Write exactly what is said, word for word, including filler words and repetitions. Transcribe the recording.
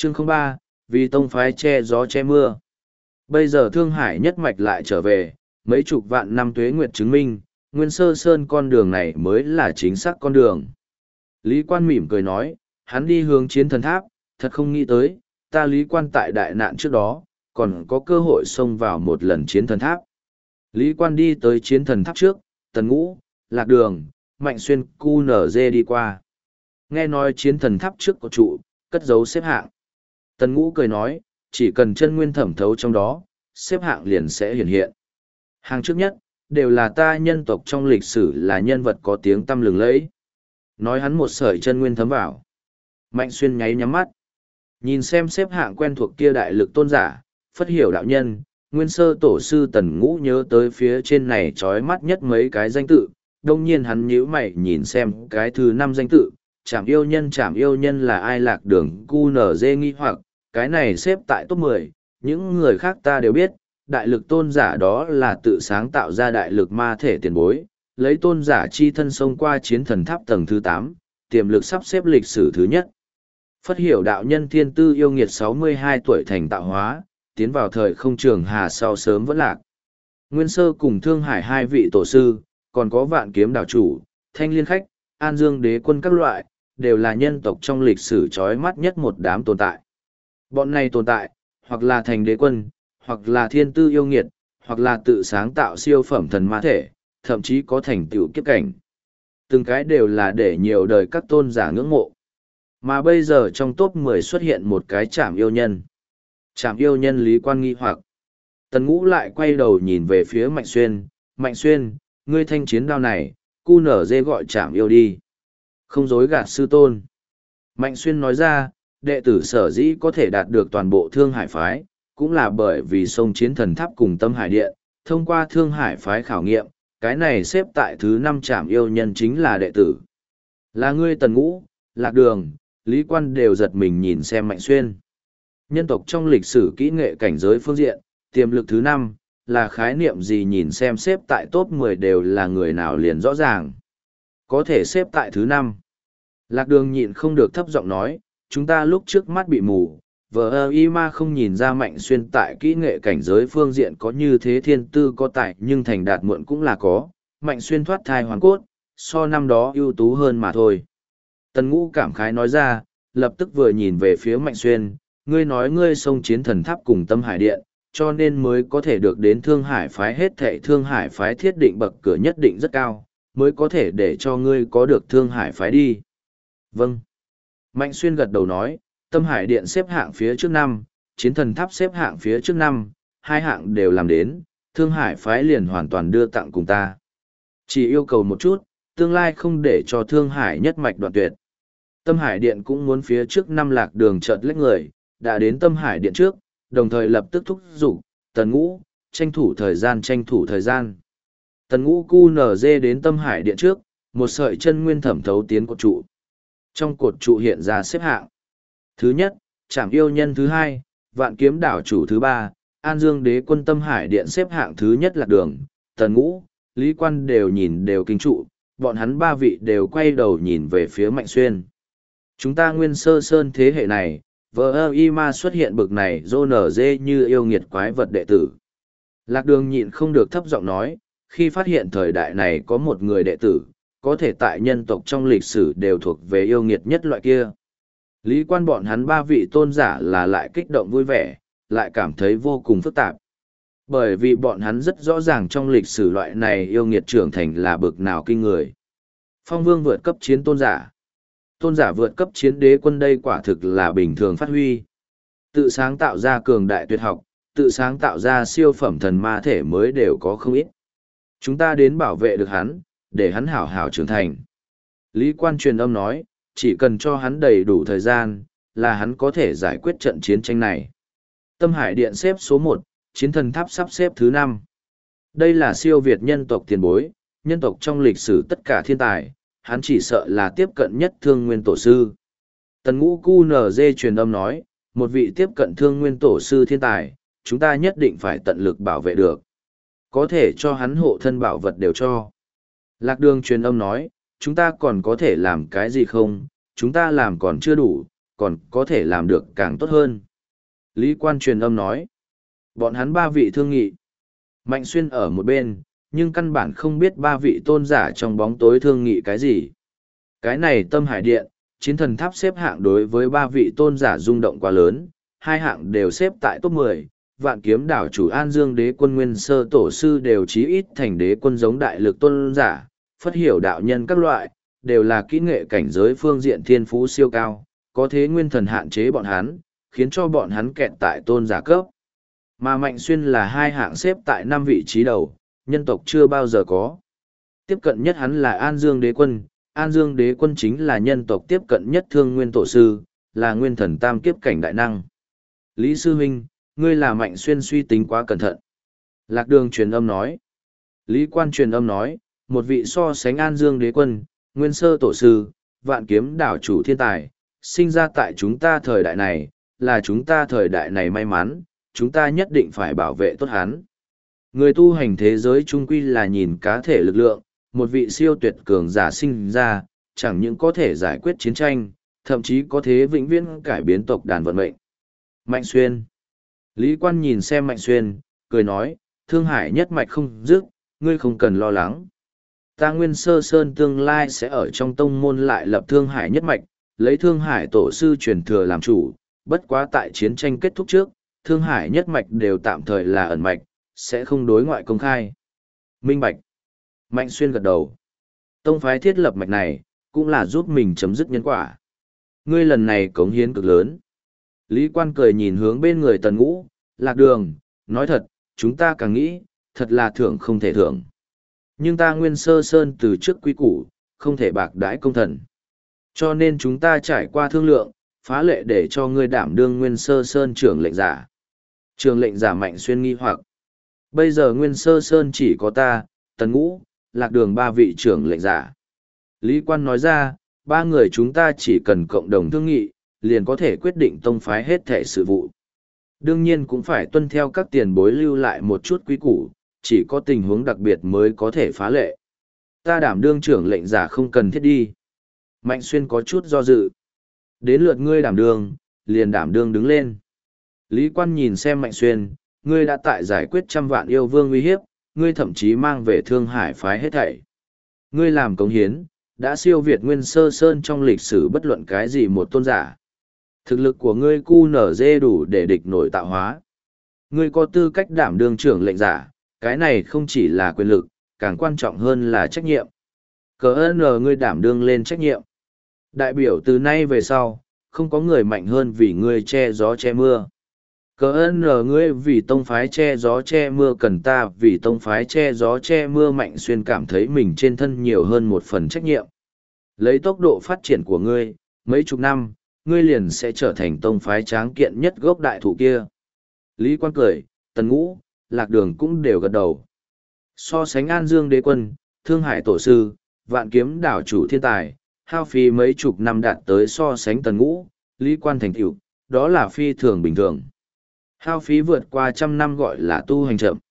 Chương không ba, vì tông phái che gió che mưa. Bây giờ Thương Hải nhất mạch lại trở về, mấy chục vạn năm tuế nguyệt chứng minh, Nguyên Sơ Sơn con đường này mới là chính xác con đường. Lý Quan mỉm cười nói, hắn đi hướng chiến thần tháp, thật không nghĩ tới, ta Lý Quan tại đại nạn trước đó, còn có cơ hội xông vào một lần chiến thần tháp. Lý Quan đi tới chiến thần tháp trước, Tần Ngũ, Lạc Đường, Mạnh Xuyên, Cu Nở Dê đi qua. Nghe nói chiến thần tháp trước có trụ, cất dấu xếp hạng. Tần Ngũ cười nói, chỉ cần chân nguyên thẩm thấu trong đó, xếp hạng liền sẽ hiện hiện. Hàng trước nhất, đều là ta nhân tộc trong lịch sử là nhân vật có tiếng tăm lừng lẫy. Nói hắn một sợi chân nguyên thấm vào. Mạnh Xuyên nháy nhắm mắt. Nhìn xem xếp hạng quen thuộc kia đại lực tôn giả, phất hiểu đạo nhân, nguyên sơ tổ sư Tần Ngũ nhớ tới phía trên này trói mắt nhất mấy cái danh tự. Đông nhiên hắn nhíu mày nhìn xem cái thứ năm danh tự, Trảm yêu nhân Trảm yêu nhân là ai? Lạc Đường Cu Nở Dê nghi hoặc, cái này xếp tại top mười, những người khác ta đều biết, đại lực tôn giả đó là tự sáng tạo ra đại lực ma thể tiền bối, lấy tôn giả chi thân xông qua chiến thần tháp tầng thứ tám, tiềm lực sắp xếp lịch sử thứ nhất. Phất hiểu đạo nhân thiên tư yêu nghiệt sáu mươi hai tuổi thành tạo hóa, tiến vào thời không trường hà sau sớm vẫn lạc. Nguyên sơ cùng Thương Hải hai vị tổ sư, còn có Vạn Kiếm đảo chủ, Thanh Liên khách, An Dương đế quân các loại, đều là nhân tộc trong lịch sử chói mắt nhất một đám tồn tại. Bọn này tồn tại, hoặc là thành đế quân, hoặc là thiên tư yêu nghiệt, hoặc là tự sáng tạo siêu phẩm thần ma thể, thậm chí có thành tựu kiếp cảnh. Từng cái đều là để nhiều đời các tôn giả ngưỡng mộ. Mà bây giờ trong top mười xuất hiện một cái Trảm yêu nhân. Trảm yêu nhân Lý Quan nghi hoặc. Tần Ngũ lại quay đầu nhìn về phía Mạnh Xuyên. Mạnh Xuyên, ngươi thanh chiến đao này, Cu Nở Dê gọi Trảm yêu đi. Không dối gạt sư tôn. Mạnh Xuyên nói ra, đệ tử sở dĩ có thể đạt được toàn bộ Thương Hải phái, cũng là bởi vì sông chiến thần tháp cùng Tâm Hải Điện, thông qua Thương Hải phái khảo nghiệm, cái này xếp tại thứ năm Trảm yêu nhân chính là đệ tử. Là ngươi Tần Ngũ, Lạc Đường, Lý Quan đều giật mình nhìn xem Mạnh Xuyên. Nhân tộc trong lịch sử kỹ nghệ cảnh giới phương diện, tiềm lực thứ năm là khái niệm gì? Nhìn xem xếp tại top mười đều là người nào liền rõ ràng. Có thể xếp tại thứ năm. Lạc Đường nhịn không được thấp giọng nói, chúng ta lúc trước mắt bị mù, vờ ơ y ma không nhìn ra Mạnh Xuyên tại kỹ nghệ cảnh giới phương diện có như thế thiên tư có tài, nhưng thành đạt muộn cũng là có. Mạnh Xuyên thoát thai hoàn cốt, so năm đó ưu tú hơn mà thôi. Tần Ngũ cảm khái nói ra, lập tức vừa nhìn về phía Mạnh Xuyên, ngươi nói ngươi xông chiến thần tháp cùng Tâm Hải Điện, cho nên mới có thể được đến Thương Hải phái. Hết thệ Thương Hải phái thiết định bậc cửa nhất định rất cao, mới có thể để cho ngươi có được Thương Hải phái đi. Vâng. Mạnh Xuyên gật đầu nói, Tâm Hải Điện xếp hạng phía trước năm, chiến thần tháp xếp hạng phía trước năm, hai hạng đều làm đến, Thương Hải phái liền hoàn toàn đưa tặng cùng ta. Chỉ yêu cầu một chút, tương lai không để cho Thương Hải nhất mạch đoạn tuyệt. Tâm Hải Điện cũng muốn phía trước năm Lạc Đường chợt lách người, đã đến Tâm Hải Điện trước, đồng thời lập tức thúc giục, Tần Ngũ, tranh thủ thời gian tranh thủ thời gian. Tần Ngũ Cu Nở Dê đến Tâm Hải Điện trước, một sợi chân nguyên thẩm thấu tiến cột trụ. Trong cột trụ hiện ra xếp hạng. Thứ nhất, Trảm yêu nhân thứ hai, Vạn Kiếm đảo chủ thứ ba, An Dương đế quân. Tâm Hải Điện xếp hạng thứ nhất Lạc Đường, Tần Ngũ, Lý Quan đều nhìn đều kinh trụ, bọn hắn ba vị đều quay đầu nhìn về phía Mạnh Xuyên. Chúng ta Nguyên Sơ Sơn thế hệ này, vờ ơ y ma xuất hiện bực này dô nở dê như yêu nghiệt quái vật đệ tử. Lạc Đường nhịn không được thấp giọng nói, khi phát hiện thời đại này có một người đệ tử, có thể tại nhân tộc trong lịch sử đều thuộc về yêu nghiệt nhất loại kia. Lý Quan bọn hắn ba vị tôn giả là lại kích động vui vẻ, lại cảm thấy vô cùng phức tạp. Bởi vì bọn hắn rất rõ ràng trong lịch sử loại này yêu nghiệt trưởng thành là bực nào kinh người. Phong Vương vượt cấp chiến tôn giả. Tôn giả vượt cấp chiến đế quân, đây quả thực là bình thường phát huy. Tự sáng tạo ra cường đại tuyệt học, tự sáng tạo ra siêu phẩm thần ma thể mới đều có không ít. Chúng ta đến bảo vệ được hắn, để hắn hảo hảo trưởng thành. Lý Quan truyền âm nói, chỉ cần cho hắn đầy đủ thời gian, là hắn có thể giải quyết trận chiến tranh này. Tâm Hải Điện xếp số một, chiến thần tháp sắp xếp thứ năm. Đây là siêu việt nhân tộc tiền bối, nhân tộc trong lịch sử tất cả thiên tài, hắn chỉ sợ là tiếp cận nhất Thương Nguyên Tổ sư. Tần Ngũ Cu Nở Dê truyền âm nói, một vị tiếp cận Thương Nguyên Tổ sư thiên tài, chúng ta nhất định phải tận lực bảo vệ được. Có thể cho hắn hộ thân bảo vật đều cho. Lạc Đường truyền âm nói, chúng ta còn có thể làm cái gì không, chúng ta làm còn chưa đủ, còn có thể làm được càng tốt hơn. Lý Quan truyền âm nói. Bọn hắn ba vị thương nghị. Mạnh Xuyên ở một bên, nhưng căn bản không biết ba vị tôn giả trong bóng tối thương nghị cái gì. Cái này Tâm Hải Điện, chiến thần tháp xếp hạng đối với ba vị tôn giả rung động quá lớn, hai hạng đều xếp tại top mười, vạn kiếm đảo chủ An Dương đế quân nguyên sơ tổ sư đều chí ít thành đế quân giống đại lực tôn giả, phất hiểu đạo nhân các loại, đều là kỹ nghệ cảnh giới phương diện thiên phú siêu cao, có thế nguyên thần hạn chế bọn hắn, khiến cho bọn hắn kẹt tại tôn giả cấp. Mà Mạnh Xuyên là hai hạng xếp tại năm vị trí đầu, nhân tộc chưa bao giờ có. Tiếp cận nhất hắn là An Dương đế quân, An Dương đế quân chính là nhân tộc tiếp cận nhất thương nguyên tổ sư, là nguyên thần tam kiếp cảnh đại năng. Lý Sư Huynh, ngươi là Mạnh Xuyên suy tính quá cẩn thận. Lạc Đường truyền âm nói. Lý Quan truyền âm nói, một vị so sánh An Dương đế quân, nguyên sơ tổ sư, vạn kiếm đảo chủ thiên tài, sinh ra tại chúng ta thời đại này, là chúng ta thời đại này may mắn, chúng ta nhất định phải bảo vệ tốt hắn. Người tu hành thế giới trung quy là nhìn cá thể lực lượng, một vị siêu tuyệt cường giả sinh ra, chẳng những có thể giải quyết chiến tranh, thậm chí có thể vĩnh viễn cải biến tộc đàn vận mệnh. Mạnh Xuyên. Lý Quan nhìn xem Mạnh Xuyên, cười nói, Thương Hải nhất mạch không dứt, ngươi không cần lo lắng. Ta Nguyên Sơ Sơn tương lai sẽ ở trong tông môn lại lập Thương Hải nhất mạch, lấy Thương Hải tổ sư truyền thừa làm chủ, bất quá tại chiến tranh kết thúc trước, Thương Hải nhất mạch đều tạm thời là ẩn mạch, sẽ không đối ngoại công khai. Minh bạch. Mạnh Xuyên gật đầu. Tông phái thiết lập mạch này, cũng là giúp mình chấm dứt nhân quả. Ngươi lần này cống hiến cực lớn. Lý Quan cười nhìn hướng bên người Tần Ngũ, Lạc Đường, nói thật, chúng ta càng nghĩ, thật là thưởng không thể thưởng. Nhưng ta Nguyên Sơ Sơn từ trước quý củ, không thể bạc đãi công thần. Cho nên chúng ta trải qua thương lượng, phá lệ để cho ngươi đảm đương Nguyên Sơ Sơn trưởng lệnh giả. Trưởng lệnh giả Mạnh Xuyên nghi hoặc. Bây giờ Nguyên Sơ Sơn chỉ có ta, Tần Ngũ, Lạc Đường ba vị trưởng lệnh giả. Lý Quan nói ra, ba người chúng ta chỉ cần cộng đồng thương nghị, liền có thể quyết định tông phái hết thể sự vụ. Đương nhiên cũng phải tuân theo các tiền bối lưu lại một chút quý củ, chỉ có tình huống đặc biệt mới có thể phá lệ. Ta đảm đương trưởng lệnh giả không cần thiết đi. Mạnh Xuyên có chút do dự. Đến lượt ngươi đảm đương, liền đảm đương đứng lên. Lý Quan nhìn xem Mạnh Xuyên, ngươi đã tại giải quyết trăm vạn yêu vương uy hiếp, ngươi thậm chí mang về Thương Hải phái hết thảy. Ngươi làm cống hiến, đã siêu việt Nguyên Sơ Sơn trong lịch sử bất luận cái gì một tôn giả. Thực lực của ngươi cu nở dê đủ để địch nổi tạo hóa. Ngươi có tư cách đảm đương trưởng lệnh giả, cái này không chỉ là quyền lực, càng quan trọng hơn là trách nhiệm. Cờ ơn ngươi đảm đương lên trách nhiệm. Đại biểu từ nay về sau, không có người mạnh hơn vì ngươi che gió che mưa. Cờ ơn ngươi vì tông phái che gió che mưa cần ta vì tông phái che gió che mưa. Mạnh Xuyên cảm thấy mình trên thân nhiều hơn một phần trách nhiệm. Lấy tốc độ phát triển của ngươi, mấy chục năm, ngươi liền sẽ trở thành tông phái tráng kiện nhất gốc đại thụ kia. Lý Quan cười, Tần Ngũ, Lạc Đường cũng đều gật đầu. So sánh An Dương đế quân, Thương Hải tổ sư, vạn kiếm đảo chủ thiên tài, hao phí mấy chục năm đạt tới so sánh Tần Ngũ, Lý Quan thành tựu, đó là phi thường bình thường. Hao phí vượt qua trăm năm gọi là tu hành chậm.